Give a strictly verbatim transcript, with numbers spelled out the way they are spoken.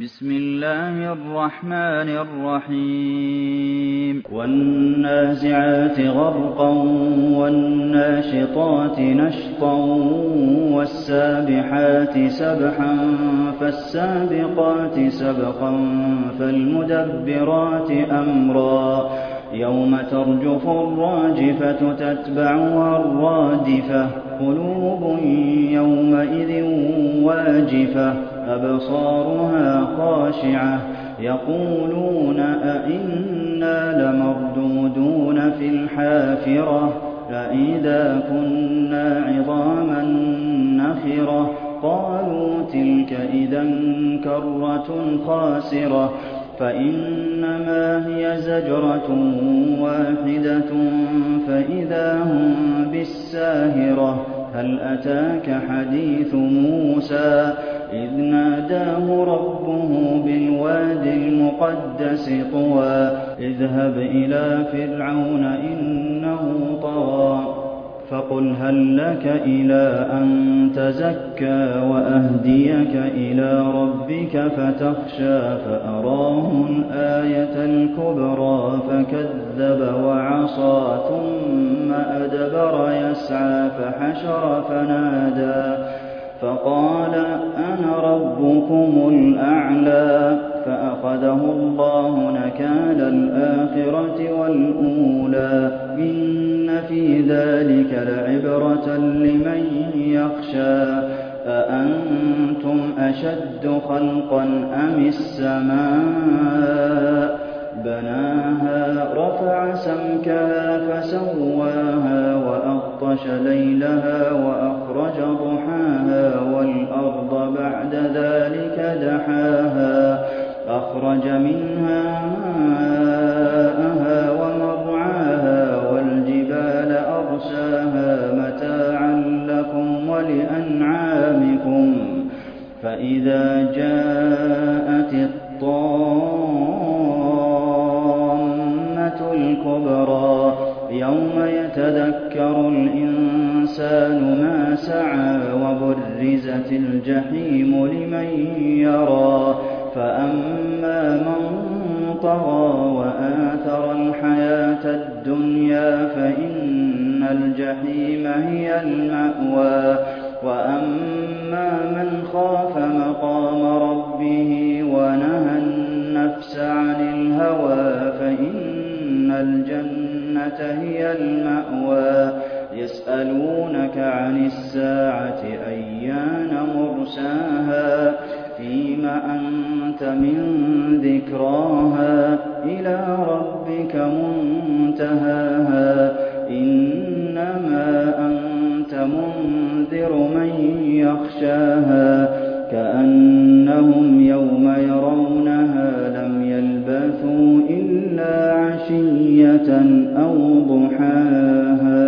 بسم الله الرحمن الرحيم والنازعات غرقا والناشطات نشطا والسابحات سبحا فالسابقات سبقا فالمدبرات أمرا يوم ترجف الراجفة تتبعها الرادفة قلوب يومئذ واجفة أبصارها خاشعة يقولون أئنا لمردودون في الحافرة أئذا كنا عظاما نخرة قالوا تلك إذا كرة خاسرة فإنما هي زجرة واحدة فإذا هم بالساهرة هل أتاك حديث موسى إذ ناداه ربه بالواد المقدس طوى اذهب إلى فرعون إنه طغى فقل هل لك إلى أن تزكى وأهديك إلى ربك فتخشى فأراه الآية الكبرى فكذب وعصى ثم أدبر يسعى فحشر فنادى فقال أنا ربكم الأعلى فأخذه الله نكال الآخرة والأولى إن في ذلك لعبرة لمن يخشى أأنتم أشد خلقا أم السماء بناها رفع سمكها فسواها وأغطش ليلها وأخرج ضحاها والأرض بعد ذلك دحاها أخرج منها ماءها ومرعاها والجبال أرساها متاعا لكم ولأنعامكم فإذا جاءت الطامة الكبرى يوم يتذكر الإنسان ما سعى وبرزت الجحيم لمن يرى فأما من طغى وآثر الحياة الدنيا فإن الجحيم هي المأوى وأما من خاف مقام ربه ونهى النفس عن الهوى فإن الجنة هي المأوى يسألونك عن الساعة أيان مرساها فيم أنت من ذكراها إلى ربك منتهاها إنما أنت منذر من يخشاها كأنهم يوم يرونها لم يلبثوا إلا عشية أو ضحاها